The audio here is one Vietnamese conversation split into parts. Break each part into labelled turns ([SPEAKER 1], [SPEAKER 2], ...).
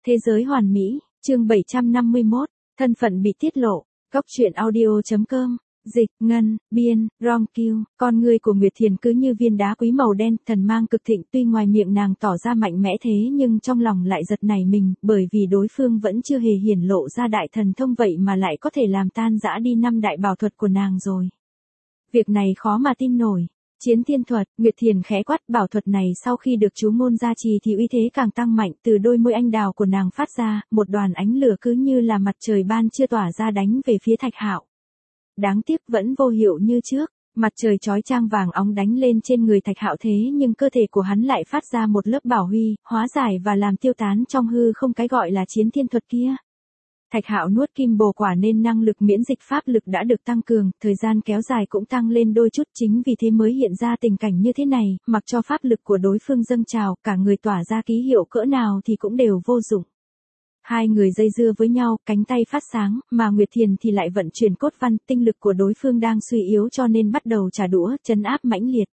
[SPEAKER 1] Thế giới hoàn mỹ, chương 751, thân phận bị tiết lộ, Cóc truyện audio.com, dịch, ngân, biên, rong kiêu, con người của Nguyệt Thiền cứ như viên đá quý màu đen, thần mang cực thịnh, tuy ngoài miệng nàng tỏ ra mạnh mẽ thế nhưng trong lòng lại giật nảy mình, bởi vì đối phương vẫn chưa hề hiển lộ ra đại thần thông vậy mà lại có thể làm tan rã đi 5 đại bảo thuật của nàng rồi. Việc này khó mà tin nổi. Chiến thiên thuật, Nguyệt Thiền khẽ quát, bảo thuật này sau khi được chú ngôn gia trì thì uy thế càng tăng mạnh, từ đôi môi anh đào của nàng phát ra, một đoàn ánh lửa cứ như là mặt trời ban trưa tỏa ra đánh về phía Thạch Hạo. Đáng tiếc vẫn vô hiệu như trước, mặt trời chói chang vàng óng đánh lên trên người Thạch Hạo thế nhưng cơ thể của hắn lại phát ra một lớp bảo huy, hóa giải và làm tiêu tán trong hư không cái gọi là chiến thiên thuật kia. Thạch Hạo nuốt kim bồ quả nên năng lực miễn dịch pháp lực đã được tăng cường, thời gian kéo dài cũng tăng lên đôi chút, chính vì thế mới hiện ra tình cảnh như thế này, mặc cho pháp lực của đối phương dâng trào, cả người tỏa ra ký hiệu cỡ nào thì cũng đều vô dụng. Hai người dây dưa với nhau, cánh tay phát sáng, mà Nguyệt Thiền thì lại vận chuyển cốt văn, tinh lực của đối phương đang suy yếu cho nên bắt đầu trả đũa, trấn áp mãnh liệt.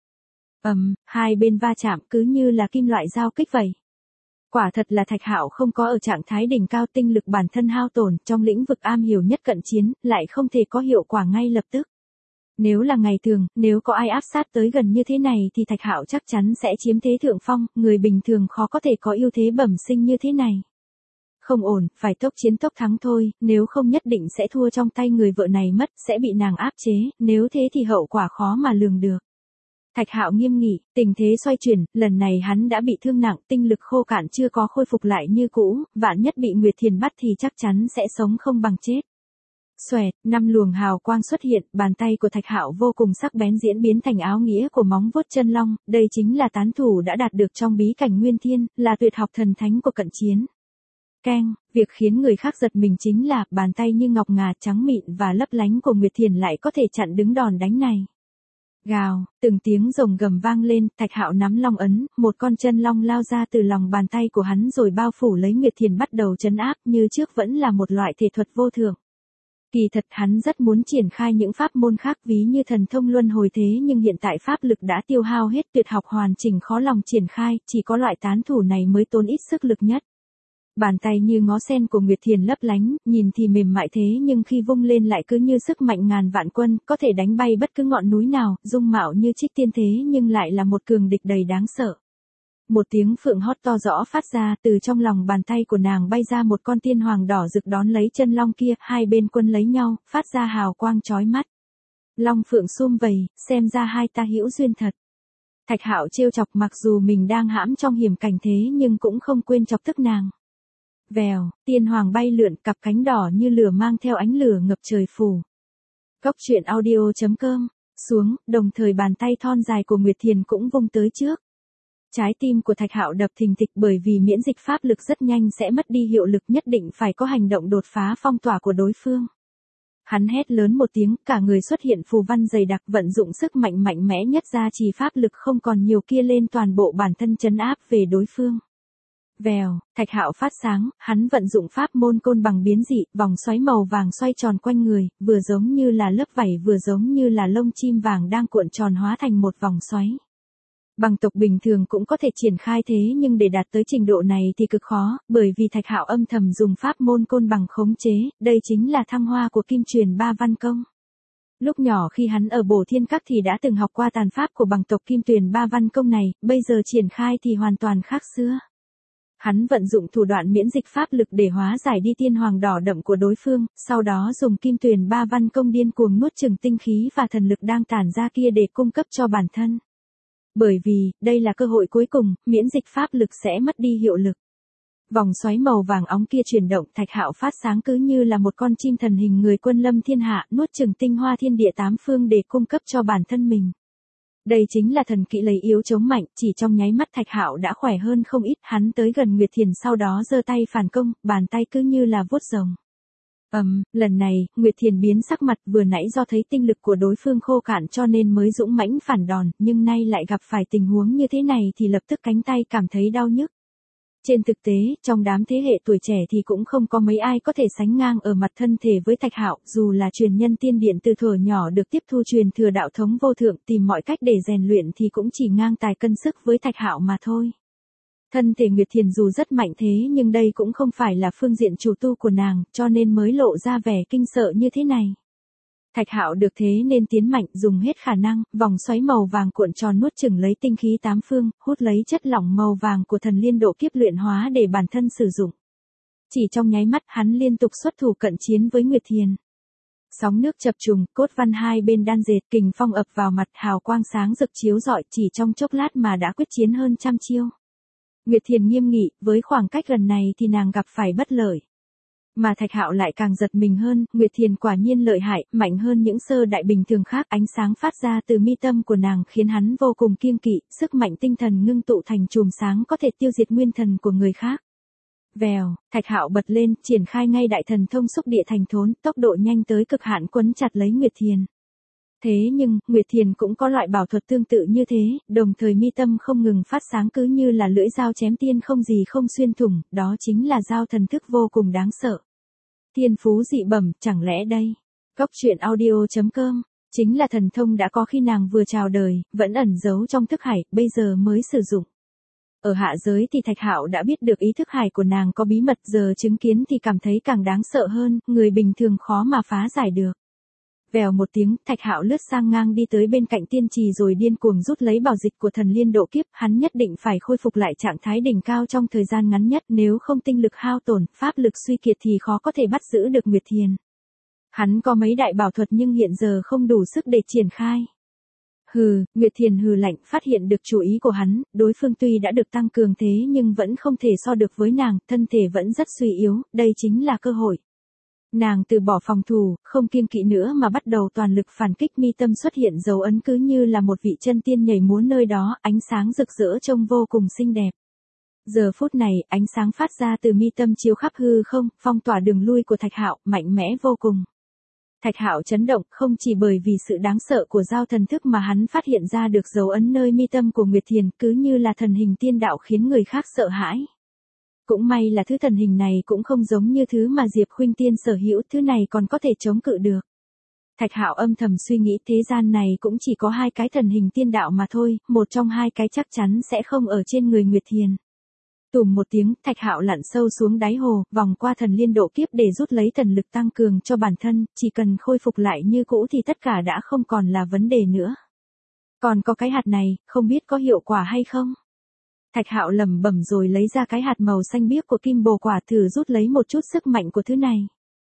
[SPEAKER 1] Hai bên va chạm cứ như là kim loại giao kích vậy. Quả thật là Thạch Hạo không có ở trạng thái đỉnh cao, tinh lực bản thân hao tổn, trong lĩnh vực am hiểu nhất cận chiến, lại không thể có hiệu quả ngay lập tức. Nếu là ngày thường, nếu có ai áp sát tới gần như thế này thì Thạch Hạo chắc chắn sẽ chiếm thế thượng phong, người bình thường khó có thể có ưu thế bẩm sinh như thế này. Không ổn, phải tốc chiến tốc thắng thôi, nếu không nhất định sẽ thua trong tay người vợ này mất, sẽ bị nàng áp chế, nếu thế thì hậu quả khó mà lường được. Thạch Hạo nghiêm nghị, tình thế xoay chuyển, lần này hắn đã bị thương nặng, tinh lực khô cạn chưa có khôi phục lại như cũ, vạn nhất bị Nguyệt Thiền bắt thì chắc chắn sẽ sống không bằng chết. Xoẹt, 5 luồng hào quang xuất hiện, bàn tay của Thạch Hạo vô cùng sắc bén diễn biến thành áo nghĩa của móng vuốt chân long, đây chính là tán thủ đã đạt được trong bí cảnh Nguyên Thiên, là tuyệt học thần thánh của cận chiến. Keng, việc khiến người khác giật mình chính là, bàn tay như ngọc ngà trắng mịn và lấp lánh của Nguyệt Thiền lại có thể chặn đứng đòn đánh này. Gào, từng tiếng rồng gầm vang lên, Thạch Hạo nắm long ấn, một con chân long lao ra từ lòng bàn tay của hắn rồi bao phủ lấy Nguyệt Thiền bắt đầu trấn áp, như trước vẫn là một loại thể thuật vô thượng. Kỳ thật hắn rất muốn triển khai những pháp môn khác ví như thần thông luân hồi thế nhưng hiện tại pháp lực đã tiêu hao hết, tuyệt học hoàn chỉnh khó lòng triển khai, chỉ có loại tán thủ này mới tốn ít sức lực nhất. Bàn tay như ngó sen của Nguyệt Thiền lấp lánh, nhìn thì mềm mại thế nhưng khi vung lên lại cứ như sức mạnh ngàn vạn quân, có thể đánh bay bất cứ ngọn núi nào, dung mạo như trích tiên thế nhưng lại là một cường địch đầy đáng sợ. Một tiếng phượng hót to rõ phát ra, từ trong lòng bàn tay của nàng bay ra một con tiên hoàng đỏ rực đón lấy chân long kia, hai bên quân lấy nhau, phát ra hào quang chói mắt. Long phượng sum vầy, xem ra hai ta hữu duyên thật. Thạch Hạo trêu chọc, mặc dù mình đang hãm trong hiểm cảnh thế nhưng cũng không quên chọc tức nàng. Vèo, tiên hoàng bay lượn, cặp cánh đỏ như lửa mang theo ánh lửa ngập trời phủ. Cóc truyện audio.com, xuống, đồng thời bàn tay thon dài của Nguyệt Thiền cũng vung tới trước. Trái tim của Thạch Hạo đập thình thịch bởi vì miễn dịch pháp lực rất nhanh sẽ mất đi hiệu lực, nhất định phải có hành động đột phá phong tỏa của đối phương. Hắn hét lớn một tiếng, cả người xuất hiện phù văn dày đặc, vận dụng sức mạnh mạnh mẽ nhất ra trì pháp lực không còn nhiều kia lên toàn bộ bản thân trấn áp về đối phương. Vèo, Thạch Hạo phát sáng, hắn vận dụng pháp môn côn bằng biến dị, vòng xoáy màu vàng xoay tròn quanh người, vừa giống như là lớp vảy vừa giống như là lông chim vàng đang cuộn tròn hóa thành một vòng xoáy. Bằng tộc bình thường cũng có thể triển khai thế nhưng để đạt tới trình độ này thì cực khó, bởi vì Thạch Hạo âm thầm dùng pháp môn côn bằng khống chế, đây chính là thăng hoa của Kim Truyền Ba Văn Công. Lúc nhỏ khi hắn ở Bổ Thiên Các thì đã từng học qua tàn pháp của bằng tộc Kim Tuyền Ba Văn Công này, bây giờ triển khai thì hoàn toàn khác xưa. Hắn vận dụng thủ đoạn miễn dịch pháp lực để hóa giải đi tiên hoàng đỏ đậm của đối phương, sau đó dùng Kim Tuyền Ba Văn Công điên cuồng nuốt chửng tinh khí và thần lực đang tản ra kia để cung cấp cho bản thân. Bởi vì, đây là cơ hội cuối cùng, miễn dịch pháp lực sẽ mất đi hiệu lực. Vòng xoáy màu vàng óng kia chuyển động, Thạch Hạo phát sáng cứ như là một con chim thần hình người quân lâm thiên hạ, nuốt chửng tinh hoa thiên địa tám phương để cung cấp cho bản thân mình. Đây chính là thần kỹ lấy yếu chống mạnh, chỉ trong nháy mắt Thạch Hạo đã khỏe hơn không ít, hắn tới gần Nguyệt Thiền sau đó giơ tay phản công, bàn tay cứ như là vuốt rồng. Lần này, Nguyệt Thiền biến sắc mặt, vừa nãy do thấy tinh lực của đối phương khô cạn cho nên mới dũng mãnh phản đòn, nhưng nay lại gặp phải tình huống như thế này thì lập tức cánh tay cảm thấy đau nhức. Trên thực tế, trong đám thế hệ tuổi trẻ thì cũng không có mấy ai có thể sánh ngang ở mặt thân thể với Thạch Hạo, dù là truyền nhân tiên điện từ thuở nhỏ được tiếp thu truyền thừa đạo thống vô thượng, tìm mọi cách để rèn luyện thì cũng chỉ ngang tài cân sức với Thạch Hạo mà thôi. Thân thể Nguyệt Thiền dù rất mạnh thế nhưng đây cũng không phải là phương diện chủ tu của nàng, cho nên mới lộ ra vẻ kinh sợ như thế này. Thạch Hạo được thế nên tiến mạnh, dùng hết khả năng, vòng xoáy màu vàng cuộn tròn nuốt chửng lấy tinh khí tám phương, hút lấy chất lỏng màu vàng của thần liên độ kiếp luyện hóa để bản thân sử dụng. Chỉ trong nháy mắt hắn liên tục xuất thủ cận chiến với Nguyệt Thiền. Sóng nước chập trùng, cốt văn hai bên đan dệt, kình phong ập vào mặt, hào quang sáng rực chiếu rọi, chỉ trong chốc lát mà đã quyết chiến hơn trăm chiêu. Nguyệt Thiền nghiêm nghị, với khoảng cách gần này thì nàng gặp phải bất lợi. Mà Thạch Hạo lại càng giật mình hơn, Nguyệt Thiền quả nhiên lợi hại, mạnh hơn những sơ đại bình thường khác, ánh sáng phát ra từ mi tâm của nàng khiến hắn vô cùng kiêng kỵ, sức mạnh tinh thần ngưng tụ thành chùm sáng có thể tiêu diệt nguyên thần của người khác. Vèo, Thạch Hạo bật lên, triển khai ngay đại thần thông xúc địa thành thốn, tốc độ nhanh tới cực hạn quấn chặt lấy Nguyệt Thiền. Thế nhưng, Nguyệt Thiền cũng có loại bảo thuật tương tự như thế, đồng thời mi tâm không ngừng phát sáng cứ như là lưỡi dao chém tiên không gì không xuyên thủng, đó chính là dao thần thức vô cùng đáng sợ. Thiên phú dị bẩm, chẳng lẽ đây? Cốc truyện audio.com, chính là thần thông đã có khi nàng vừa chào đời, vẫn ẩn giấu trong thức hải, bây giờ mới sử dụng. Ở hạ giới thì Thạch Hạo đã biết được ý thức hải của nàng có bí mật, giờ chứng kiến thì cảm thấy càng đáng sợ hơn, người bình thường khó mà phá giải được. Vèo một tiếng, Thạch Hạo lướt sang ngang đi tới bên cạnh tiên trì rồi điên cuồng rút lấy bảo dịch của thần liên độ kiếp, hắn nhất định phải khôi phục lại trạng thái đỉnh cao trong thời gian ngắn nhất, nếu không tinh lực hao tổn, pháp lực suy kiệt thì khó có thể bắt giữ được Nguyệt Thiền. Hắn có mấy đại bảo thuật nhưng hiện giờ không đủ sức để triển khai. Hừ, Nguyệt Thiền hừ lạnh, phát hiện được chủ ý của hắn, đối phương tuy đã được tăng cường thế nhưng vẫn không thể so được với nàng, thân thể vẫn rất suy yếu, đây chính là cơ hội. Nàng từ bỏ phòng thủ, không kiêng kỵ nữa mà bắt đầu toàn lực phản kích, mi tâm xuất hiện dấu ấn cứ như là một vị chân tiên nhảy múa nơi đó, ánh sáng rực rỡ trông vô cùng xinh đẹp. Giờ phút này, ánh sáng phát ra từ mi tâm chiếu khắp hư không, phong tỏa đường lui của Thạch Hạo, mạnh mẽ vô cùng. Thạch Hạo chấn động, không chỉ bởi vì sự đáng sợ của dao thần thức mà hắn phát hiện ra được dấu ấn nơi mi tâm của Nguyệt Thiền, cứ như là thần hình tiên đạo khiến người khác sợ hãi. Cũng may là thứ thần hình này cũng không giống như thứ mà Diệp Khuynh Tiên sở hữu, thứ này còn có thể chống cự được. Thạch Hạo âm thầm suy nghĩ, thế gian này cũng chỉ có hai cái thần hình tiên đạo mà thôi, một trong hai cái chắc chắn sẽ không ở trên người Nguyệt Thiền. Tùm một tiếng, Thạch Hạo lặn sâu xuống đáy hồ, vòng qua thần liên độ kiếp để rút lấy thần lực tăng cường cho bản thân, chỉ cần khôi phục lại như cũ thì tất cả đã không còn là vấn đề nữa. Còn có cái hạt này, không biết có hiệu quả hay không? Thạch Hạo lẩm bẩm rồi lấy ra cái hạt màu xanh biếc của kim bồ quả, thử rút lấy một chút sức mạnh của thứ này.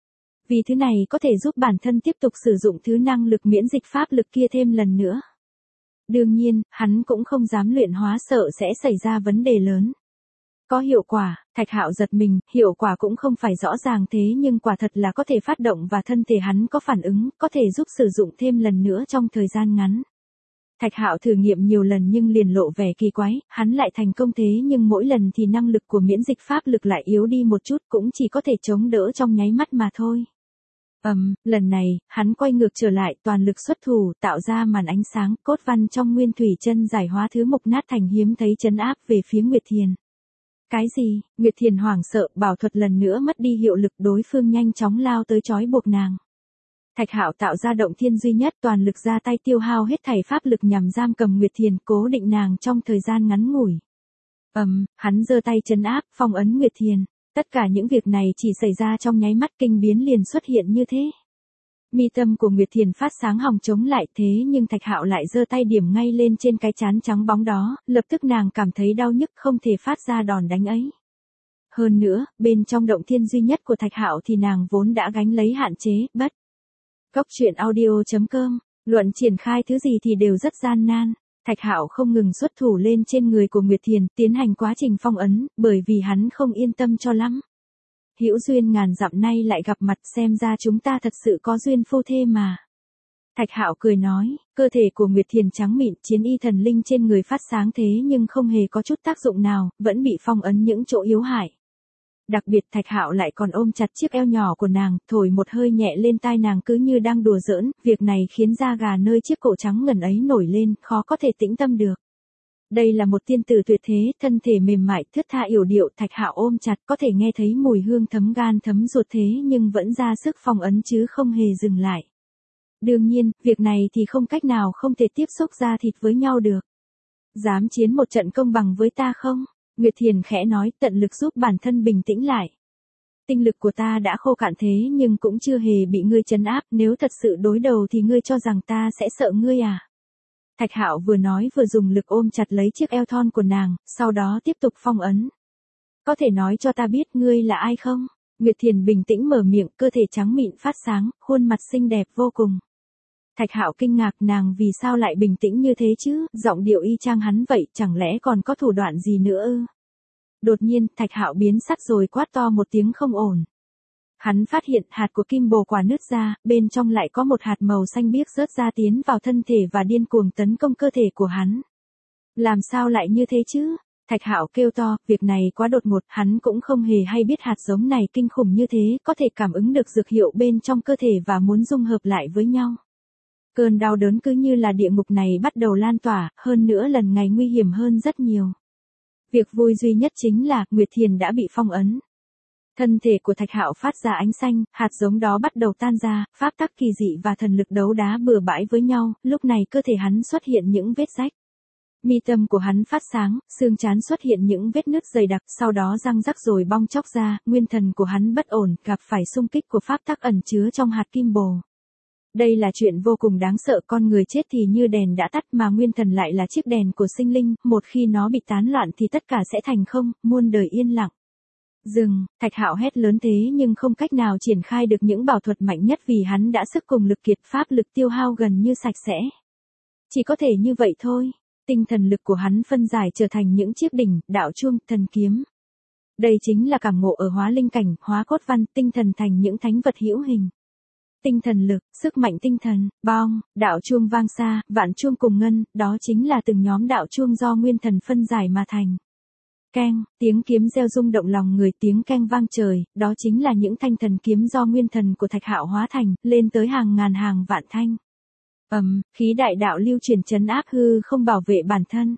[SPEAKER 1] Vì thứ này có thể giúp bản thân tiếp tục sử dụng thứ năng lực miễn dịch pháp lực kia thêm lần nữa. Đương nhiên, hắn cũng không dám luyện hóa, sợ sẽ xảy ra vấn đề lớn. Có hiệu quả, Thạch Hạo giật mình, hiệu quả cũng không phải rõ ràng thế nhưng quả thật là có thể phát động và thân thể hắn có phản ứng, có thể giúp sử dụng thêm lần nữa trong thời gian ngắn. Thạch Hạo thử nghiệm nhiều lần nhưng liền lộ vẻ kỳ quái, hắn lại thành công thế nhưng mỗi lần thì năng lực của miễn dịch pháp lực lại yếu đi một chút, cũng chỉ có thể chống đỡ trong nháy mắt mà thôi. Lần này, hắn quay ngược trở lại, toàn lực xuất thủ, tạo ra màn ánh sáng, cốt văn trong nguyên thủy chân giải hóa thứ mục nát thành hiếm thấy trấn áp về phía Nguyệt Thiền. Cái gì? Nguyệt Thiền hoảng sợ, bảo thuật lần nữa mất đi hiệu lực, đối phương nhanh chóng lao tới trói buộc nàng. Thạch Hạo tạo ra động thiên duy nhất, toàn lực ra tay tiêu hao hết thảy pháp lực nhằm giam cầm Nguyệt Thiền, cố định nàng trong thời gian ngắn ngủi. Hắn giơ tay trấn áp, phong ấn Nguyệt Thiền. Tất cả những việc này chỉ xảy ra trong nháy mắt, kinh biến liền xuất hiện như thế. Mi tâm của Nguyệt Thiền phát sáng hòng chống lại, thế nhưng Thạch Hạo lại giơ tay điểm ngay lên trên cái trán trắng bóng đó, lập tức nàng cảm thấy đau nhức không thể phát ra đòn đánh ấy. Hơn nữa, bên trong động thiên duy nhất của Thạch Hạo thì nàng vốn đã gánh lấy hạn chế, bất. Cốc truyện audio.com, luận triển khai thứ gì thì đều rất gian nan. Thạch Hạo không ngừng xuất thủ lên trên người của Nguyệt Thiền, tiến hành quá trình phong ấn, bởi vì hắn không yên tâm cho lắm. Hữu duyên ngàn dặm nay lại gặp mặt, xem ra chúng ta thật sự có duyên phu thê mà. Thạch Hạo cười nói, cơ thể của Nguyệt Thiền trắng mịn, chiến y thần linh trên người phát sáng thế nhưng không hề có chút tác dụng nào, vẫn bị phong ấn những chỗ yếu hại. Đặc biệt Thạch Hạo lại còn ôm chặt chiếc eo nhỏ của nàng, thổi một hơi nhẹ lên tai nàng cứ như đang đùa giỡn, việc này khiến da gà nơi chiếc cổ trắng ngần ấy nổi lên, khó có thể tĩnh tâm được. Đây là một tiên tử tuyệt thế, thân thể mềm mại, thướt tha yểu điệu, Thạch Hạo ôm chặt có thể nghe thấy mùi hương thấm gan thấm ruột thế nhưng vẫn ra sức phong ấn chứ không hề dừng lại. Đương nhiên, việc này thì không cách nào không thể tiếp xúc da thịt với nhau được. Dám chiến một trận công bằng với ta không? Nguyệt Thiền khẽ nói, tận lực giúp bản thân bình tĩnh lại. Tinh lực của ta đã khô cạn thế nhưng cũng chưa hề bị ngươi trấn áp, nếu thật sự đối đầu thì ngươi cho rằng ta sẽ sợ ngươi à? Thạch Hạo vừa nói vừa dùng lực ôm chặt lấy chiếc eo thon của nàng, sau đó tiếp tục phong ấn. Có thể nói cho ta biết ngươi là ai không? Nguyệt Thiền bình tĩnh mở miệng, cơ thể trắng mịn phát sáng, khuôn mặt xinh đẹp vô cùng. Thạch Hạo kinh ngạc, nàng vì sao lại bình tĩnh như thế chứ, giọng điệu y chang hắn vậy, chẳng lẽ còn có thủ đoạn gì nữa ư? Đột nhiên, Thạch Hạo biến sắc rồi quát to một tiếng không ổn. Hắn phát hiện hạt của kim bồ quả nứt ra, bên trong lại có một hạt màu xanh biếc rớt ra tiến vào thân thể và điên cuồng tấn công cơ thể của hắn. Làm sao lại như thế chứ? Thạch Hạo kêu to, việc này quá đột ngột, hắn cũng không hề hay biết hạt giống này kinh khủng như thế, có thể cảm ứng được dược hiệu bên trong cơ thể và muốn dung hợp lại với nhau. Cơn đau đớn cứ như là địa ngục này bắt đầu lan tỏa, hơn nữa lần ngày nguy hiểm hơn rất nhiều. Việc vui duy nhất chính là, Nguyệt Thiền đã bị phong ấn. Thân thể của Thạch Hạo phát ra ánh xanh, hạt giống đó bắt đầu tan ra, pháp tắc kỳ dị và thần lực đấu đá bừa bãi với nhau, lúc này cơ thể hắn xuất hiện những vết rách. Mi tâm của hắn phát sáng, xương trán xuất hiện những vết nứt dày đặc, sau đó răng rắc rồi bong chóc ra, nguyên thần của hắn bất ổn, gặp phải xung kích của pháp tắc ẩn chứa trong hạt kim bồ. Đây là chuyện vô cùng đáng sợ, con người chết thì như đèn đã tắt mà nguyên thần lại là chiếc đèn của sinh linh, một khi nó bị tán loạn thì tất cả sẽ thành không, muôn đời yên lặng. Dừng, Thạch Hạo hét lớn thế nhưng không cách nào triển khai được những bảo thuật mạnh nhất vì hắn đã sức cùng lực kiệt, pháp lực tiêu hao gần như sạch sẽ. Chỉ có thể như vậy thôi, tinh thần lực của hắn phân giải trở thành những chiếc đỉnh, đạo chuông, thần kiếm. Đây chính là cảm ngộ ở hóa linh cảnh, hóa cốt văn, tinh thần thành những thánh vật hữu hình. Tinh thần lực, sức mạnh tinh thần, bong, đạo chuông vang xa, vạn chuông cùng ngân, đó chính là từng nhóm đạo chuông do nguyên thần phân giải mà thành. Keng, tiếng kiếm reo rung động lòng người, tiếng keng vang trời, đó chính là những thanh thần kiếm do nguyên thần của Thạch Hạo hóa thành, lên tới hàng ngàn hàng vạn thanh. Khí đại đạo lưu truyền trấn áp hư không bảo vệ bản thân.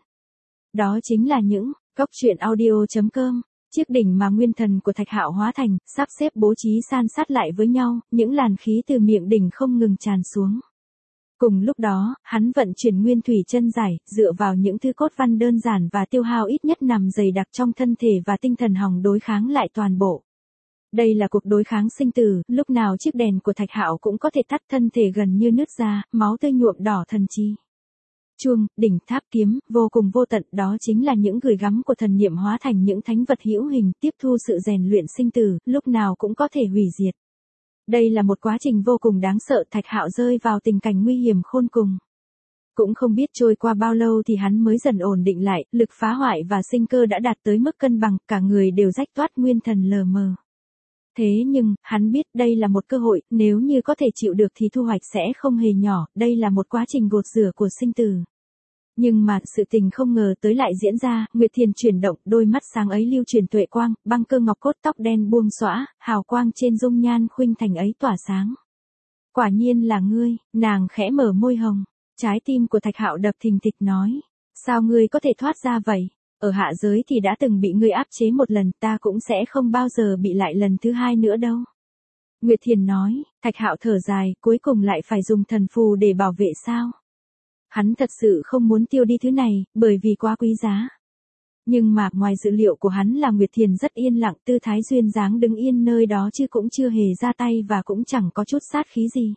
[SPEAKER 1] Đó chính là những, cốc truyện audio.com. Chiếc đỉnh mà nguyên thần của Thạch Hạo hóa thành, sắp xếp bố trí san sát lại với nhau, những làn khí từ miệng đỉnh không ngừng tràn xuống. Cùng lúc đó, hắn vận chuyển nguyên thủy chân giải, dựa vào những thứ cốt văn đơn giản và tiêu hao ít nhất nằm dày đặc trong thân thể và tinh thần hòng đối kháng lại toàn bộ. Đây là cuộc đối kháng sinh tử, lúc nào chiếc đèn của Thạch Hạo cũng có thể tắt, thân thể gần như nứt ra, máu tươi nhuộm đỏ thần chi. Chuông, đỉnh, tháp, kiếm, vô cùng vô tận, đó chính là những gửi gắm của thần niệm hóa thành những thánh vật hữu hình, tiếp thu sự rèn luyện sinh tử, lúc nào cũng có thể hủy diệt. Đây là một quá trình vô cùng đáng sợ, Thạch Hạo rơi vào tình cảnh nguy hiểm khôn cùng. Cũng không biết trôi qua bao lâu thì hắn mới dần ổn định lại, lực phá hoại và sinh cơ đã đạt tới mức cân bằng, cả người đều rách toát, nguyên thần lờ mờ. Thế nhưng, hắn biết đây là một cơ hội, nếu như có thể chịu được thì thu hoạch sẽ không hề nhỏ, đây là một quá trình gột rửa của sinh tử. Nhưng mà, sự tình không ngờ tới lại diễn ra, Nguyệt Thiền chuyển động, đôi mắt sáng ấy lưu truyền tuệ quang, băng cơ ngọc cốt, tóc đen buông xõa, hào quang trên dung nhan khuynh thành ấy tỏa sáng. Quả nhiên là ngươi, nàng khẽ mở môi hồng, trái tim của Thạch Hạo đập thình thịch nói, sao ngươi có thể thoát ra vậy? Ở hạ giới thì đã từng bị ngươi áp chế một lần, ta cũng sẽ không bao giờ bị lại lần thứ hai nữa đâu. Nguyệt Thiền nói, Thạch Hạo thở dài, cuối cùng lại phải dùng thần phù để bảo vệ sao? Hắn thật sự không muốn tiêu đi thứ này, bởi vì quá quý giá. Nhưng mà, ngoài dự liệu của hắn là Nguyệt Thiền rất yên lặng, tư thái duyên dáng đứng yên nơi đó chứ cũng chưa hề ra tay và cũng chẳng có chút sát khí gì.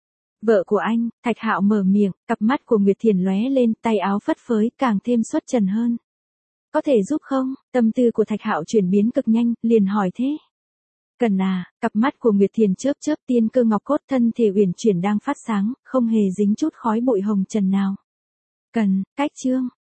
[SPEAKER 1] Vợ của anh, Thạch Hạo mở miệng, cặp mắt của Nguyệt Thiền lóe lên, tay áo phất phới, càng thêm xuất trần hơn. Có thể giúp không? Tâm tư của Thạch Hạo chuyển biến cực nhanh, liền hỏi thế. Cần à, cặp mắt của Nguyệt Thiền chớp chớp, tiên cơ ngọc cốt, thân thể uyển chuyển đang phát sáng, không hề dính chút khói bụi hồng trần nào. Cần, cách chương,